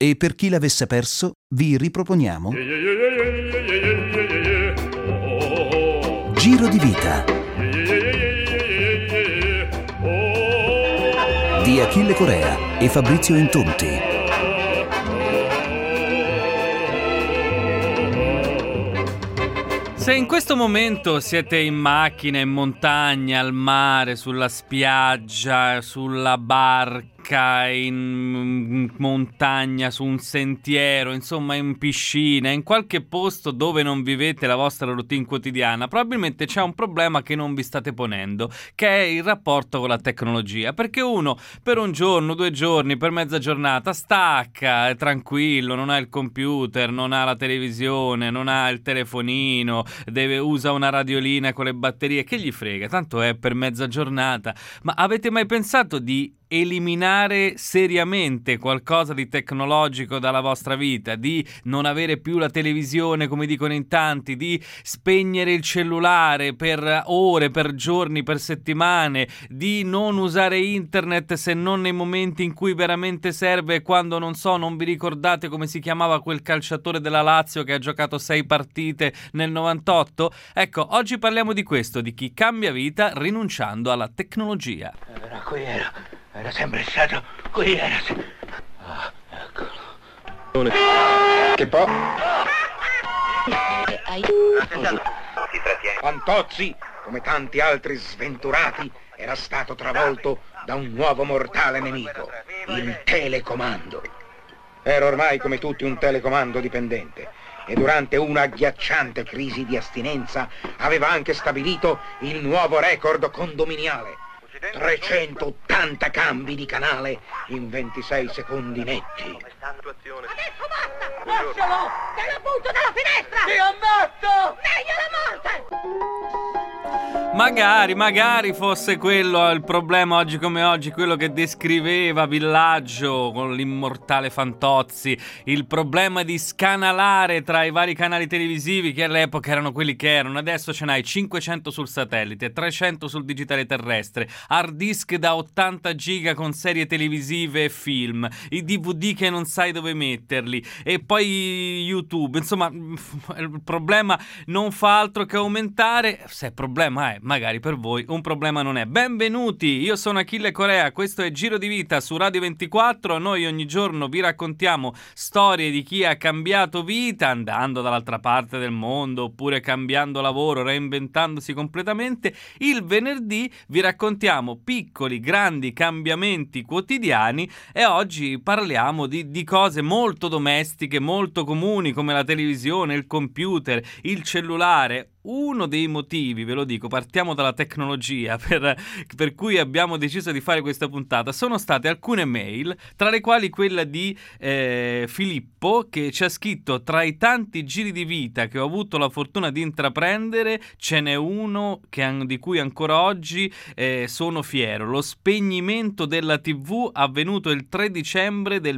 E per chi l'avesse perso, vi riproponiamo Giro di vita di Achille Corea e Fabrizio Intonti. Se in questo momento siete in macchina, in montagna, al mare, sulla spiaggia, sulla barca, in montagna, su un sentiero, insomma in piscina, in qualche posto dove non vivete la vostra routine quotidiana, probabilmente c'è un problema che non vi state ponendo, che è il rapporto con la tecnologia, perché uno per un giorno, 2 giorni, per mezza giornata stacca, è tranquillo, non ha il computer, non ha la televisione, non ha il telefonino, usa una radiolina con le batterie, che gli frega, tanto è per mezza giornata. Ma avete mai pensato di eliminare seriamente qualcosa di tecnologico dalla vostra vita, di non avere più la televisione come dicono in tanti, di spegnere il cellulare per ore, per giorni, per settimane, di non usare internet se non nei momenti in cui veramente serve, quando non vi ricordate come si chiamava quel calciatore della Lazio che ha giocato 6 partite nel 98? Ecco, oggi parliamo di questo, di chi cambia vita rinunciando alla tecnologia. Era sempre stato qui, eccolo. Che po'? Fantozzi, come tanti altri sventurati, era stato travolto da un nuovo mortale nemico, il telecomando. Era ormai come tutti un telecomando dipendente e durante una agghiacciante crisi di astinenza aveva anche stabilito il nuovo record condominiale. 380 cambi di canale in 26 secondi netti. Adesso basta! Lascialo! Te la butto dalla finestra! Ti ammazzo! Meglio la morte! Magari fosse quello il problema oggi come oggi, quello che descriveva Villaggio con l'immortale Fantozzi, il problema di scanalare tra i vari canali televisivi che all'epoca erano quelli che erano. Adesso ce n'hai 500 sul satellite, 300 sul digitale terrestre, hard disk da 80 giga con serie televisive e film, i DVD che non sai dove metterli e poi YouTube. Insomma, il problema non fa altro che aumentare. Se il problema è, magari per voi un problema non è. Benvenuti, io sono Achille Corea, questo è Giro di Vita su Radio 24. Noi ogni giorno vi raccontiamo storie di chi ha cambiato vita andando dall'altra parte del mondo oppure cambiando lavoro, reinventandosi completamente. Il venerdì vi raccontiamo piccoli, grandi cambiamenti quotidiani e oggi parliamo di cose molto domestiche, molto comuni come la televisione, il computer, il cellulare. Uno dei motivi, ve lo dico, partiamo dalla tecnologia per cui abbiamo deciso di fare questa puntata, sono state alcune mail, tra le quali quella di Filippo, che ci ha scritto: tra i tanti giri di vita che ho avuto la fortuna di intraprendere ce n'è uno di cui ancora oggi sono fiero, lo spegnimento della TV avvenuto il 3 dicembre del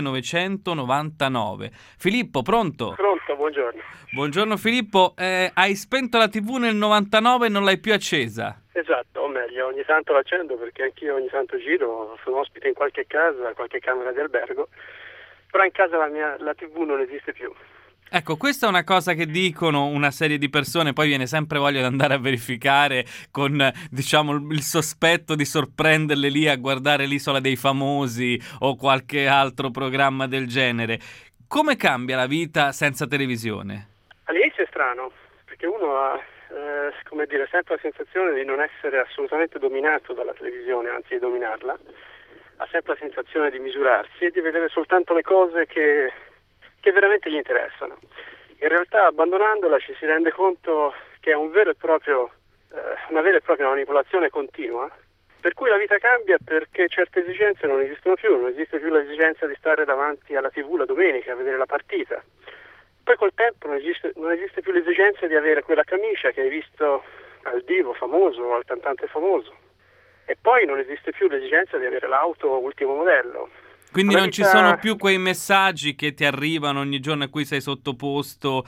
1999. Filippo, pronto? Pronto, buongiorno. Buongiorno Filippo, hai spento la TV nel 99 e non l'hai più accesa? Esatto, o meglio, ogni tanto l'accendo perché anch'io ogni tanto giro, sono ospite in qualche casa, qualche camera di albergo, però in casa la TV non esiste più. Ecco, questa è una cosa che dicono una serie di persone, poi viene sempre voglia di andare a verificare con, diciamo, il sospetto di sorprenderle lì a guardare l'Isola dei Famosi o qualche altro programma del genere. Come cambia la vita senza televisione? All'inizio è strano, perché uno ha sempre la sensazione di non essere assolutamente dominato dalla televisione, anzi di dominarla, ha sempre la sensazione di misurarsi e di vedere soltanto le cose che veramente gli interessano. In realtà, abbandonandola, ci si rende conto che è una vera e propria manipolazione continua, per cui la vita cambia perché certe esigenze non esistono più, non esiste più l'esigenza di stare davanti alla TV la domenica a vedere la partita. Poi col tempo non esiste più l'esigenza di avere quella camicia che hai visto al divo famoso o al cantante famoso. E poi non esiste più l'esigenza di avere l'auto ultimo modello. Quindi non ci sono più quei messaggi che ti arrivano ogni giorno a cui sei sottoposto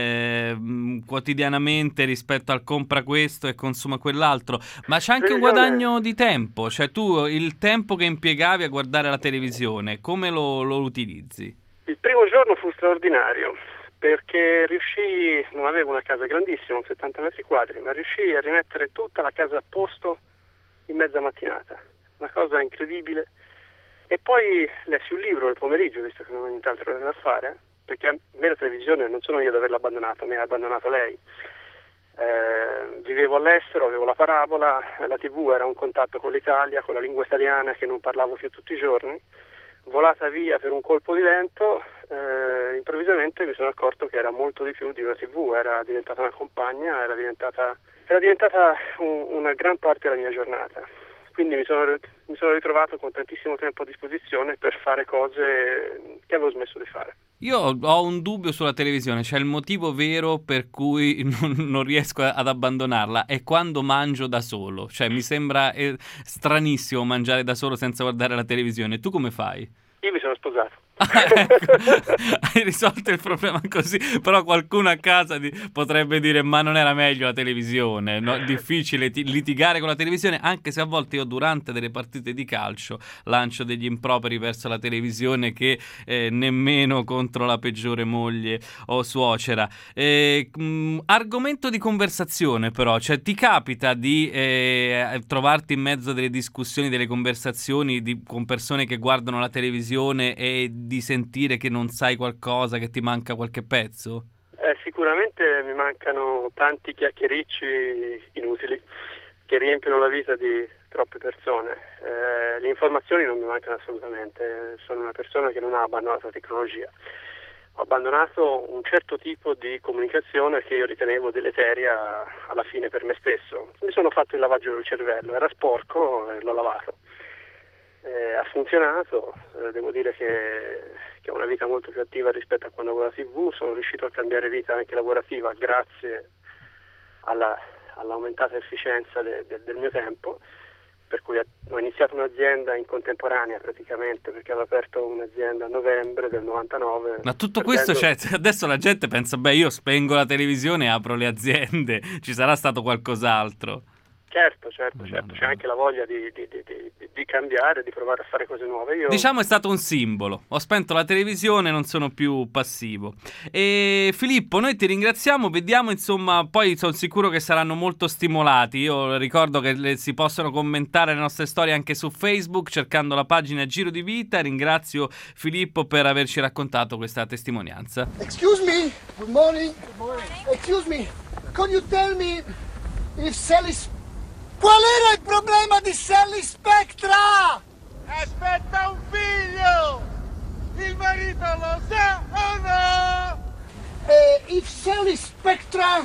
quotidianamente rispetto al compra questo e consuma quell'altro, ma c'è anche un guadagno di tempo, cioè tu il tempo che impiegavi a guardare la televisione, come lo utilizzi? Il primo giorno fu straordinario, perché riuscii, non avevo una casa grandissima, 70 metri quadri, ma riuscii a rimettere tutta la casa a posto in mezza mattinata, una cosa incredibile. E poi lessi un libro il pomeriggio, visto che non ho nient'altro da fare, perché a me la televisione non sono io ad averla abbandonata, mi ha abbandonato lei. Vivevo all'estero, avevo la parabola, la TV era un contatto con l'Italia, con la lingua italiana che non parlavo più tutti i giorni. Volata via per un colpo di vento, improvvisamente mi sono accorto che era molto di più di una TV, era diventata una compagna, era diventata una gran parte della mia giornata. Quindi mi sono ritrovato con tantissimo tempo a disposizione per fare cose che avevo smesso di fare. Io ho un dubbio sulla televisione, cioè il motivo vero per cui non riesco ad abbandonarla è quando mangio da solo, cioè mi sembra stranissimo mangiare da solo senza guardare la televisione. Tu come fai? Io mi sono sposato. Ecco, hai risolto il problema così, però qualcuno a casa potrebbe dire ma non era meglio la televisione, no? Difficile litigare con la televisione, anche se a volte io durante delle partite di calcio lancio degli improperi verso la televisione che nemmeno contro la peggiore moglie o suocera. Argomento di conversazione però, cioè ti capita di trovarti in mezzo a delle discussioni, delle conversazioni con persone che guardano la televisione e di sentire che non sai qualcosa, che ti manca qualche pezzo? Sicuramente mi mancano tanti chiacchiericci inutili che riempiono la vita di troppe persone. Le informazioni non mi mancano assolutamente, sono una persona che non ha abbandonato la tecnologia. Ho abbandonato un certo tipo di comunicazione che io ritenevo deleteria alla fine per me stesso. Mi sono fatto il lavaggio del cervello, era sporco e l'ho lavato. Ha funzionato, devo dire che ho una vita molto più attiva rispetto a quando avevo la TV, sono riuscito a cambiare vita anche lavorativa grazie all'aumentata efficienza del mio tempo, per cui ho iniziato un'azienda in contemporanea praticamente, perché avevo aperto un'azienda a novembre del 99. Ma tutto questo, cioè, adesso la gente pensa, beh, io spengo la televisione e apro le aziende, ci sarà stato qualcos'altro? Certo, c'è anche la voglia di cambiare, di provare a fare cose nuove. Diciamo è stato un simbolo, ho spento la televisione, non sono più passivo. E Filippo, noi ti ringraziamo, vediamo insomma, poi sono sicuro che saranno molto stimolati. Io ricordo che si possono commentare le nostre storie anche su Facebook cercando la pagina Giro di Vita. Ringrazio Filippo per averci raccontato questa testimonianza. Excuse me, good morning. Excuse me, can you tell me if Sally... Qual era il problema di Sally Spectra? Aspetta un figlio! Il marito lo sa o no? If Sally Spectra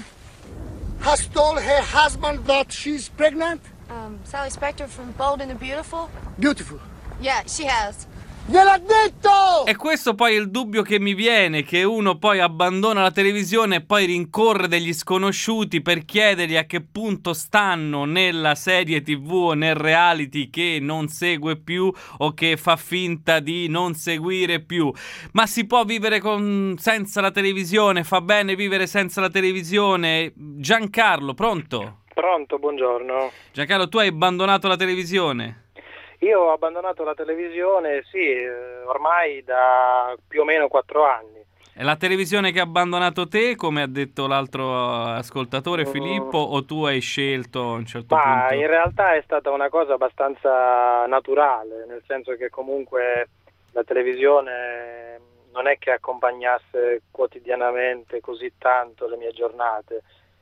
has told her husband that she's pregnant? Sally Spectra from Bold and the Beautiful? Beautiful. Yeah, she has. Gliel'ha detto! E questo poi è il dubbio che mi viene, che uno poi abbandona la televisione e poi rincorre degli sconosciuti per chiedergli a che punto stanno nella serie TV o nel reality che non segue più o che fa finta di non seguire più. Ma si può vivere senza la televisione? Fa bene vivere senza la televisione? Giancarlo, pronto? Pronto, buongiorno. Giancarlo, tu hai abbandonato la televisione? Io ho abbandonato la televisione, sì, ormai da più o meno 4 anni. È la televisione che ha abbandonato te, come ha detto l'altro ascoltatore Filippo, o tu hai scelto a un certo punto? In realtà è stata una cosa abbastanza naturale, nel senso che comunque la televisione non è che accompagnasse quotidianamente così tanto le mie giornate.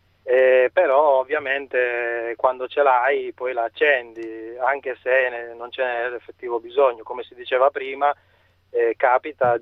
Però ovviamente quando ce l'hai poi la accendi, anche se non ce n'è l'effettivo bisogno, come si diceva prima, capita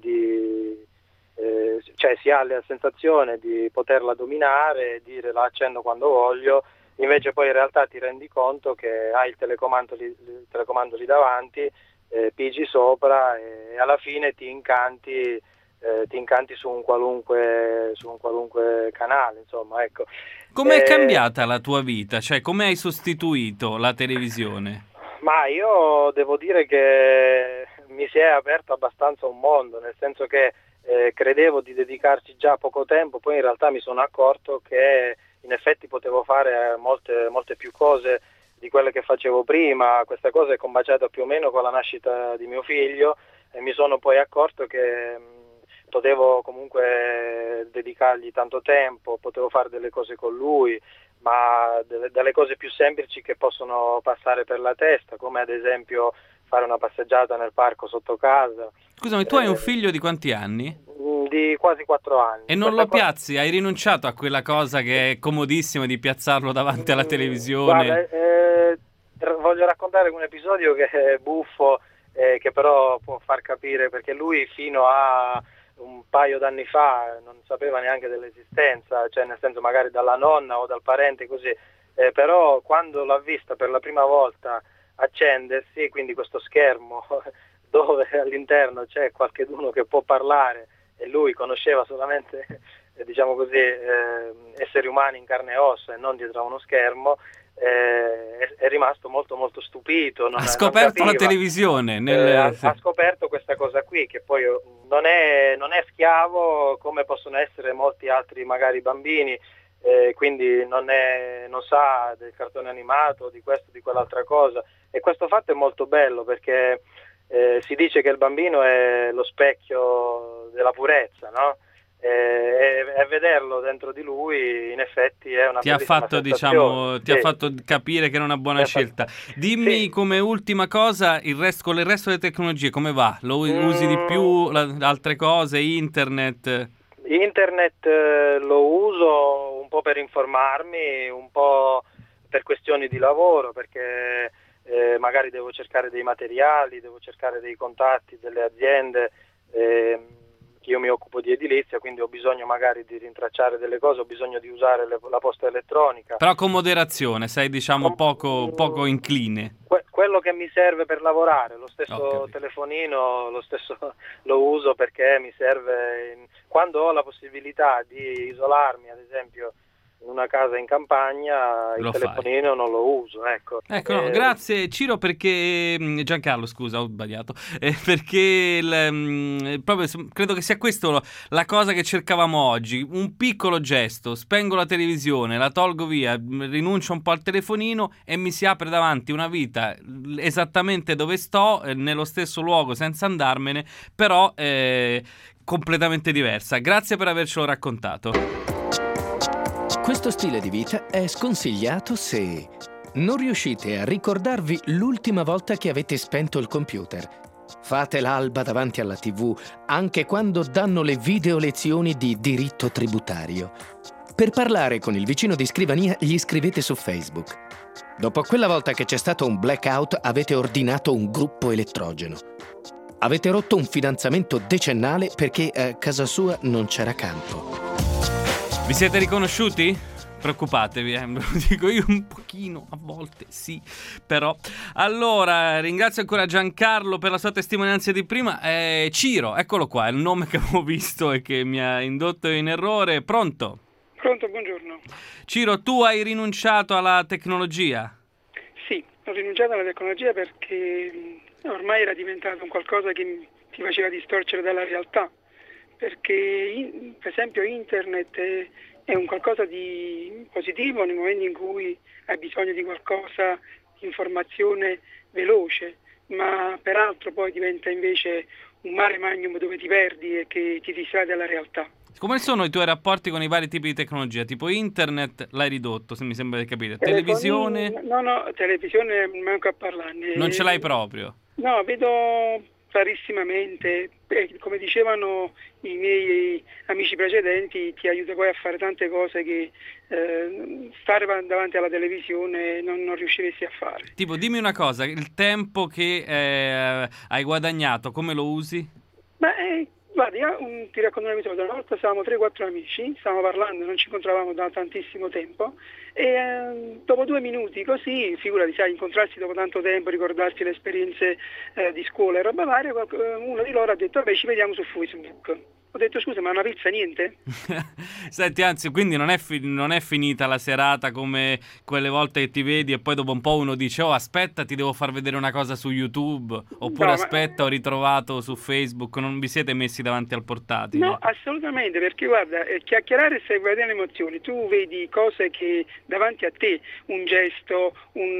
cioè si ha la sensazione di poterla dominare, dire la accendo quando voglio, invece poi in realtà ti rendi conto che hai il telecomando lì davanti, pigi sopra e alla fine ti incanti su un qualunque canale, insomma, ecco. Com'è cambiata la tua vita? Cioè, come hai sostituito la televisione? Ma io devo dire che mi si è aperto abbastanza un mondo, nel senso che credevo di dedicarci già poco tempo, poi in realtà mi sono accorto che in effetti potevo fare molte più cose di quelle che facevo prima. Questa cosa è combaciata più o meno con la nascita di mio figlio e mi sono poi accorto che potevo comunque dedicargli tanto tempo, potevo fare delle cose con lui, ma delle cose più semplici che possono passare per la testa, come ad esempio fare una passeggiata nel parco sotto casa. Scusami, tu hai un figlio di quanti anni? Di quasi 4 anni. E non lo piazzi? Hai rinunciato a quella cosa che è comodissima di piazzarlo davanti alla televisione? Guarda, voglio raccontare un episodio che è buffo, che però può far capire, perché lui fino a un paio d'anni fa non sapeva neanche dell'esistenza, cioè nel senso magari dalla nonna o dal parente così, però quando l'ha vista per la prima volta accendersi, quindi questo schermo dove all'interno c'è qualcheduno che può parlare e lui conosceva solamente diciamo così esseri umani in carne e ossa e non dietro a uno schermo, è rimasto molto molto stupito. Ha scoperto la televisione ha scoperto questa cosa qui, che poi non è schiavo come possono essere molti altri magari bambini, quindi non sa del cartone animato, di questo, di quell'altra cosa, e questo fatto è molto bello perché si dice che il bambino è lo specchio della purezza, no? E vederlo dentro di lui in effetti è una bellissima sensazione. Ti ha fatto capire che era una buona scelta. Dimmi come ultima cosa, con il resto delle tecnologie come va? Lo usi di più, altre cose, internet? Internet lo uso un po' per informarmi, un po' per questioni di lavoro, perché magari devo cercare dei materiali, devo cercare dei contatti delle aziende. Io mi occupo di edilizia, quindi ho bisogno magari di rintracciare delle cose, ho bisogno di usare la posta elettronica. Però con moderazione, sei diciamo poco incline. Quello che mi serve per lavorare, lo stesso telefonino, lo uso perché mi serve quando ho la possibilità di isolarmi, ad esempio in una casa in campagna, il telefonino non lo uso, ecco. No, grazie Ciro, perché Giancarlo, scusa, ho sbagliato, perché proprio credo che sia questo la cosa che cercavamo oggi, un piccolo gesto, spengo la televisione, la tolgo via, rinuncio un po' al telefonino e mi si apre davanti una vita esattamente dove sto, nello stesso luogo senza andarmene, però completamente diversa. Grazie per avercelo raccontato. Questo stile di vita è sconsigliato se non riuscite a ricordarvi l'ultima volta che avete spento il computer. Fate l'alba davanti alla TV anche quando danno le video lezioni di diritto tributario. Per parlare con il vicino di scrivania gli scrivete su Facebook. Dopo quella volta che c'è stato un blackout avete ordinato un gruppo elettrogeno. Avete rotto un fidanzamento decennale perché a casa sua non c'era campo. Vi siete riconosciuti? Preoccupatevi, lo dico io un pochino, a volte sì, però. Allora, ringrazio ancora Giancarlo per la sua testimonianza di prima. Ciro, eccolo qua, è il nome che avevo visto e che mi ha indotto in errore. Pronto? Pronto, buongiorno. Ciro, tu hai rinunciato alla tecnologia? Sì, ho rinunciato alla tecnologia perché ormai era diventato un qualcosa che ti faceva distorcere dalla realtà. Perché per esempio internet è un qualcosa di positivo nel momento in cui hai bisogno di qualcosa, di informazione veloce, ma peraltro poi diventa invece un mare magnum dove ti perdi e che ti distrae dalla realtà. Come sono i tuoi rapporti con i vari tipi di tecnologia? Tipo internet l'hai ridotto, se mi sembra di capire. Televisione? No, televisione manco a parlarne. Non ce l'hai proprio? No, vedo rarissimamente, come dicevano i miei amici precedenti, ti aiuta poi a fare tante cose che stare davanti alla televisione non riusciresti a fare. Tipo, dimmi una cosa, il tempo che hai guadagnato, come lo usi? Guarda, ti racconto un episodio. Una volta stavamo 3-4 amici, stavamo parlando, non ci incontravamo da tantissimo tempo E dopo 2 minuti così, figurati, sai, incontrarsi dopo tanto tempo, ricordarsi le esperienze di scuola e roba varia, uno di loro ha detto vabbè, ci vediamo su Facebook. Ho detto scusa, ma una pizza niente? Senti, anzi, quindi non è finita la serata come quelle volte che ti vedi e poi dopo un po' uno dice oh aspetta ti devo far vedere una cosa su YouTube, oppure No, aspetta ho ritrovato su Facebook, non vi siete messi davanti al portatile? No, assolutamente, perché guarda, chiacchierare serve a delle emozioni, tu vedi cose che davanti a te, un gesto,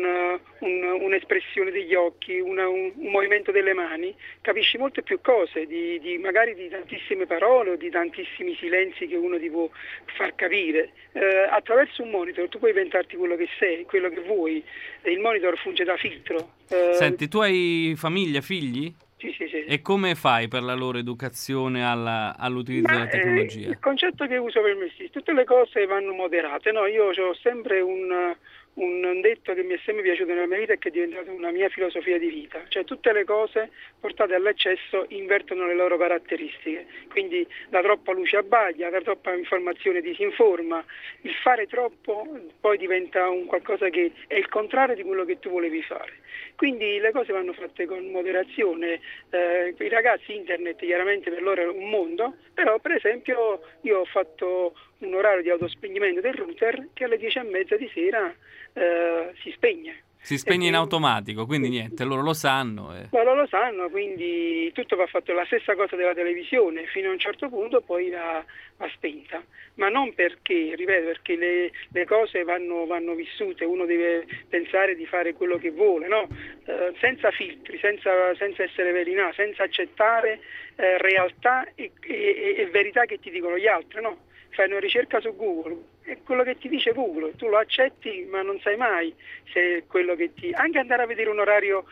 un'espressione degli occhi, un movimento delle mani, capisci molte più cose, magari di tantissime parole o di tantissimi silenzi che uno ti può far capire. Attraverso un monitor tu puoi inventarti quello che sei, quello che vuoi, il monitor funge da filtro. Senti, tu hai famiglia, figli? Sì. E come fai per la loro educazione all'utilizzo della tecnologia? Il concetto che uso per me stesso, tutte le cose vanno moderate, no? Io ho sempre un detto che mi è sempre piaciuto nella mia vita e che è diventato una mia filosofia di vita, cioè tutte le cose portate all'eccesso invertono le loro caratteristiche, quindi la troppa luce abbaglia, la troppa informazione disinforma, il fare troppo poi diventa un qualcosa che è il contrario di quello che tu volevi fare, quindi le cose vanno fatte con moderazione. I ragazzi, internet chiaramente per loro è un mondo, però per esempio io ho fatto un orario di autospegnimento del router che alle 10:30 di sera si spegne. Si spegne in automatico, quindi niente, loro lo sanno. Loro lo sanno, quindi tutto va fatto, la stessa cosa della televisione, fino a un certo punto poi va spenta, ma non perché, ripeto, perché le cose vanno vissute, uno deve pensare di fare quello che vuole, no? Senza filtri, senza essere verità, senza accettare realtà e verità che ti dicono gli altri, no? Fai una ricerca su Google, è quello che ti dice Google, tu lo accetti ma non sai mai se è quello che anche andare a vedere un orario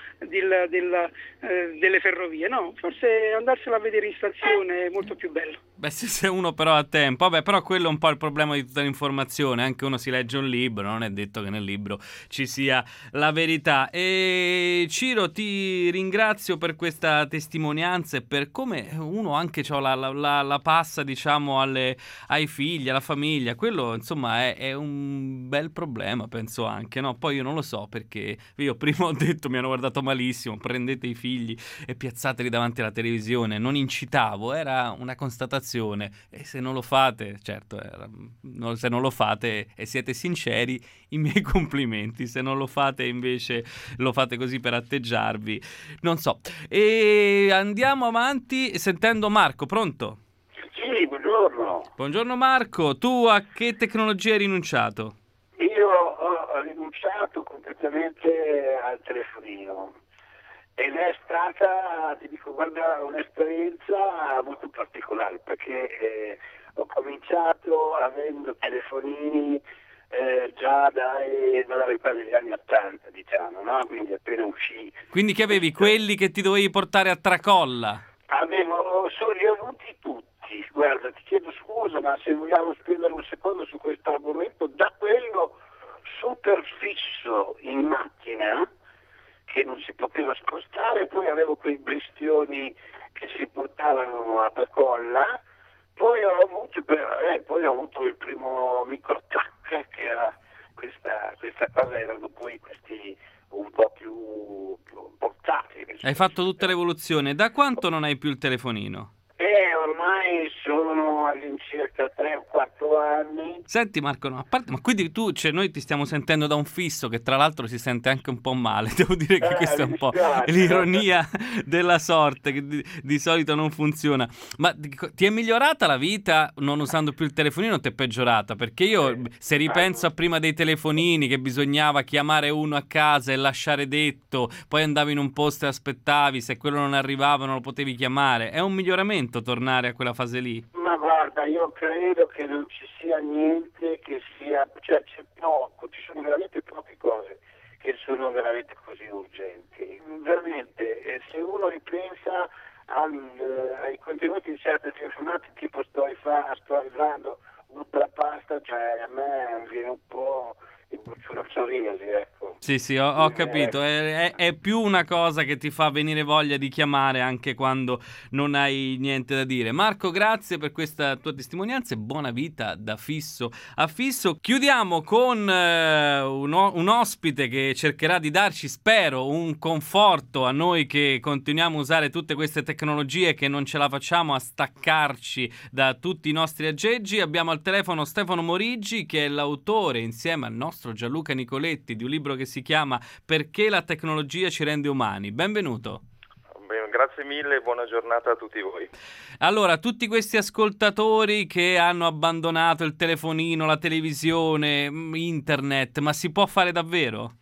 delle ferrovie, no? Forse andarselo a vedere in stazione è molto più bello. Beh, se uno però ha tempo, vabbè, però quello è un po' il problema di tutta l'informazione, anche uno si legge un libro, non è detto che nel libro ci sia la verità. E Ciro, ti ringrazio per questa testimonianza e per come uno anche la passa, diciamo, ai figli, alla famiglia, quello insomma è un bel problema, penso anche, no? Poi io non lo so perché io prima ho detto, mi hanno guardato malissimo, prendete i figli e piazzateli davanti alla televisione, non incitavo, era una constatazione. E se non lo fate, certo, se non lo fate e siete sinceri, i miei complimenti. Se non lo fate invece lo fate così per atteggiarvi, non so. E andiamo avanti sentendo Marco, pronto? Sì, buongiorno. Buongiorno Marco, tu a che tecnologia hai rinunciato? Io ho rinunciato completamente al telefonino. Ed è stata, ti dico, guarda, un'esperienza molto particolare perché ho cominciato avendo telefonini già dalla ripresa degli anni '80, diciamo, no? Quindi appena uscì. Quindi che avevi quelli che ti dovevi portare a tracolla? Li ho avuti tutti. Guarda, ti chiedo scusa, ma se vogliamo spendere un secondo su questo argomento, da quello super fisso in macchina che non si poteva spostare, poi avevo quei bestioni che si portavano a tracolla, poi ho avuto il primo microtac, che era questa cosa, erano poi questi un po' più portatili. Hai fatto tutta l'evoluzione. Da quanto non hai più il telefonino? Ormai sono all'incirca 3 o 4 anni. Senti Marco, no, a parte, ma quindi noi ti stiamo sentendo da un fisso che tra l'altro si sente anche un po' male. Devo dire che questa è un po' l'ironia della sorte, che di solito non funziona. Ma ti è migliorata la vita non usando più il telefonino o ti è peggiorata? Perché io, se ripenso a prima dei telefonini, che bisognava chiamare uno a casa e lasciare detto, poi andavi in un posto e aspettavi, se quello non arrivava non lo potevi chiamare, è un miglioramento tornare a quella fase lì? Ma guarda, io credo che non ci sia niente che sia, cioè c'è poco, ci sono veramente poche cose che sono veramente così urgenti. Veramente, se uno ripensa ai contenuti di certe telefonate, tipo sto arrivando, butta la pasta, cioè a me viene un po' il bruciore psoriasi, ecco. Sì, ho capito, è più una cosa che ti fa venire voglia di chiamare anche quando non hai niente da dire. Marco, grazie per questa tua testimonianza e buona vita da fisso a fisso. Chiudiamo con un ospite che cercherà di darci, spero, un conforto a noi che continuiamo a usare tutte queste tecnologie e che non ce la facciamo a staccarci da tutti i nostri aggeggi. Abbiamo al telefono Stefano Morigi, che è l'autore, insieme al nostro Gianluca Nicoletti, di un libro che si chiama Perché la tecnologia ci rende umani. Benvenuto. Grazie mille e buona giornata a tutti voi. Allora, tutti questi ascoltatori che hanno abbandonato il telefonino, la televisione, internet, ma si può fare davvero?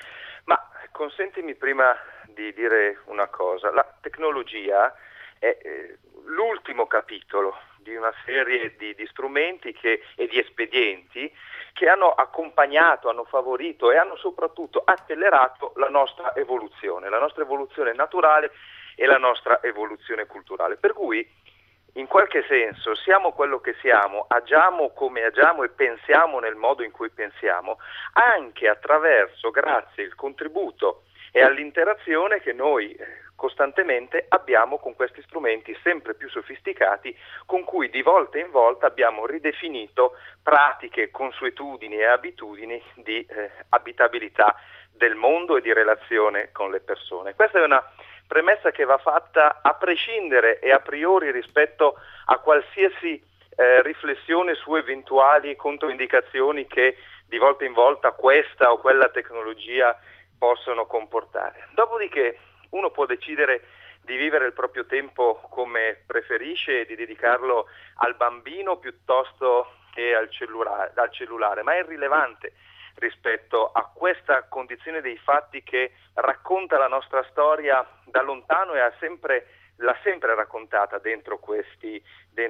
Ma consentimi prima di dire una cosa. La tecnologia è l'ultimo capitolo di una serie di strumenti e di espedienti che hanno accompagnato, hanno favorito e hanno soprattutto accelerato la nostra evoluzione naturale e la nostra evoluzione culturale. Per cui, in qualche senso, siamo quello che siamo, agiamo come agiamo e pensiamo nel modo in cui pensiamo, anche attraverso, grazie al contributo e all'interazione che noi costantemente abbiamo con questi strumenti sempre più sofisticati, con cui di volta in volta abbiamo ridefinito pratiche, consuetudini e abitudini di abitabilità del mondo e di relazione con le persone. Questa è una premessa che va fatta a prescindere e a priori rispetto a qualsiasi riflessione su eventuali controindicazioni che di volta in volta questa o quella tecnologia possono comportare. Dopodiché uno può decidere di vivere il proprio tempo come preferisce e di dedicarlo al bambino piuttosto che al cellulare, ma è irrilevante rispetto a questa condizione dei fatti che racconta la nostra storia da lontano e l'ha sempre raccontata dentro questi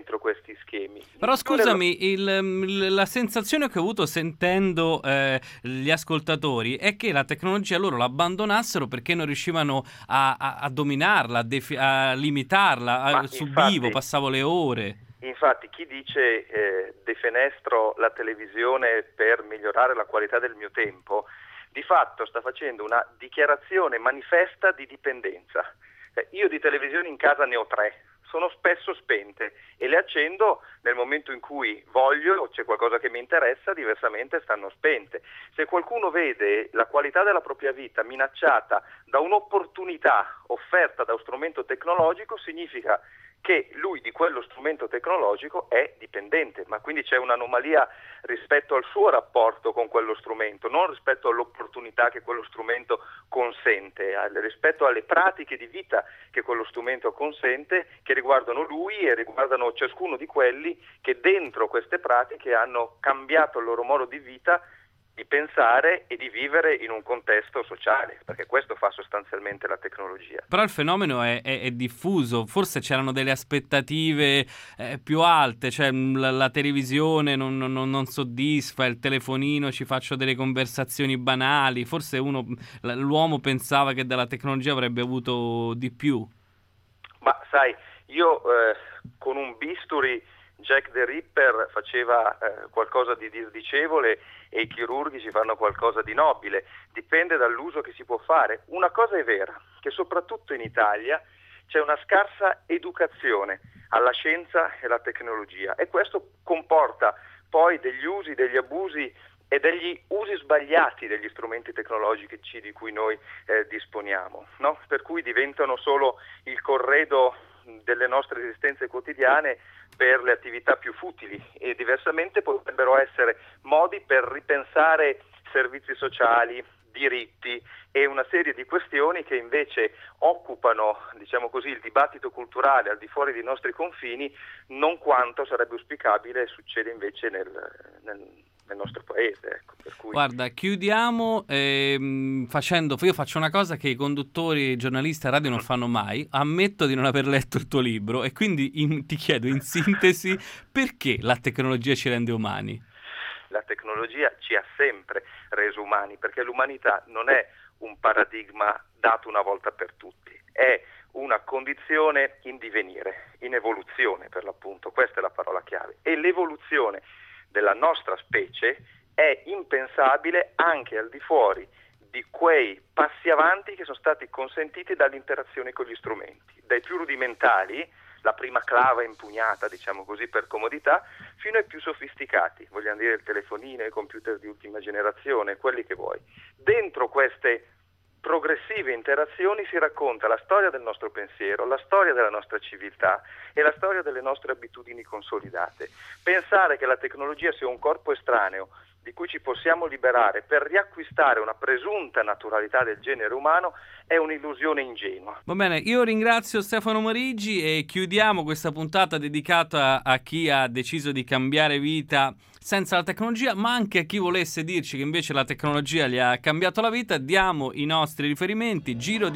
schemi. Però scusami, la sensazione che ho avuto sentendo gli ascoltatori è che la tecnologia loro l'abbandonassero perché non riuscivano a dominarla, a limitarla, subivo, passavo le ore. Infatti chi dice defenestro la televisione per migliorare la qualità del mio tempo, di fatto sta facendo una dichiarazione manifesta di dipendenza. Io di televisioni in casa ne ho 3, sono spesso spente e le accendo nel momento in cui voglio o c'è qualcosa che mi interessa, diversamente stanno spente. Se qualcuno vede la qualità della propria vita minacciata da un'opportunità offerta da uno strumento tecnologico, significa che lui di quello strumento tecnologico è dipendente, ma quindi c'è un'anomalia rispetto al suo rapporto con quello strumento, non rispetto all'opportunità che quello strumento consente, rispetto alle pratiche di vita che quello strumento consente, che riguardano lui e riguardano ciascuno di quelli che dentro queste pratiche hanno cambiato il loro modo di vita, di pensare e di vivere in un contesto sociale, perché questo fa sostanzialmente la tecnologia. Però il fenomeno è diffuso, forse c'erano delle aspettative più alte, cioè la televisione non soddisfa, il telefonino ci faccio delle conversazioni banali, forse l'uomo pensava che dalla tecnologia avrebbe avuto di più. Ma sai, io con un bisturi Jack the Ripper faceva qualcosa di disdicevole e i chirurghi ci fanno qualcosa di nobile, dipende dall'uso che si può fare. Una cosa è vera, che soprattutto in Italia c'è una scarsa educazione alla scienza e alla tecnologia e questo comporta poi degli usi, degli abusi e degli usi sbagliati degli strumenti tecnologici di cui noi disponiamo, no? Per cui diventano solo il corredo delle nostre esistenze quotidiane per le attività più futili e diversamente potrebbero essere modi per ripensare servizi sociali, diritti e una serie di questioni che invece occupano, diciamo così, il dibattito culturale al di fuori dei nostri confini, non quanto sarebbe auspicabile succede invece nel nostro paese, ecco, per cui... Guarda, chiudiamo io faccio una cosa che i conduttori e i giornalisti a radio non fanno mai, ammetto di non aver letto il tuo libro e quindi ti chiedo in sintesi perché la tecnologia ci rende umani? La tecnologia ci ha sempre reso umani, perché l'umanità non è un paradigma dato una volta per tutti, è una condizione in divenire, in evoluzione per l'appunto, questa è la parola chiave, e l'evoluzione della nostra specie è impensabile anche al di fuori di quei passi avanti che sono stati consentiti dall'interazione con gli strumenti, dai più rudimentali, la prima clava impugnata, diciamo così, per comodità, fino ai più sofisticati, vogliamo dire il telefonino, i computer di ultima generazione, quelli che vuoi. Dentro queste progressive interazioni si racconta la storia del nostro pensiero, la storia della nostra civiltà e la storia delle nostre abitudini consolidate. Pensare che la tecnologia sia un corpo estraneo di cui ci possiamo liberare per riacquistare una presunta naturalità del genere umano è un'illusione ingenua. Va bene, io ringrazio Stefano Morigi e chiudiamo questa puntata dedicata a chi ha deciso di cambiare vita senza la tecnologia, ma anche a chi volesse dirci che invece la tecnologia gli ha cambiato la vita. Diamo i nostri riferimenti: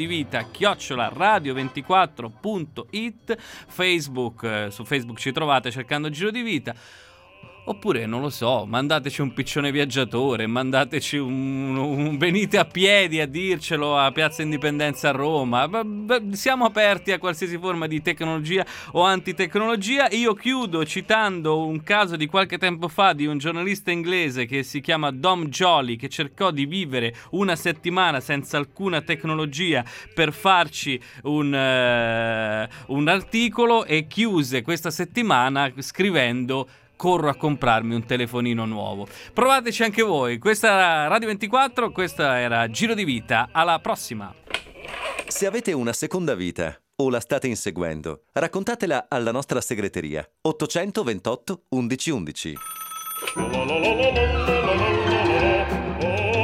girodivita@radio24.it, Facebook, su Facebook ci trovate cercando Giro di Vita. Oppure, non lo so, mandateci un piccione viaggiatore, mandateci venite a piedi a dircelo a Piazza Indipendenza a Roma. Siamo aperti a qualsiasi forma di tecnologia o antitecnologia. Io chiudo citando un caso di qualche tempo fa di un giornalista inglese che si chiama Dom Joly, che cercò di vivere una settimana senza alcuna tecnologia per farci un articolo, e chiuse questa settimana scrivendo: corro a comprarmi un telefonino nuovo. Provateci anche voi. Questa era Radio 24, questa era Giro di Vita. Alla prossima. Se avete una seconda vita o la state inseguendo, raccontatela alla nostra segreteria 828 1111.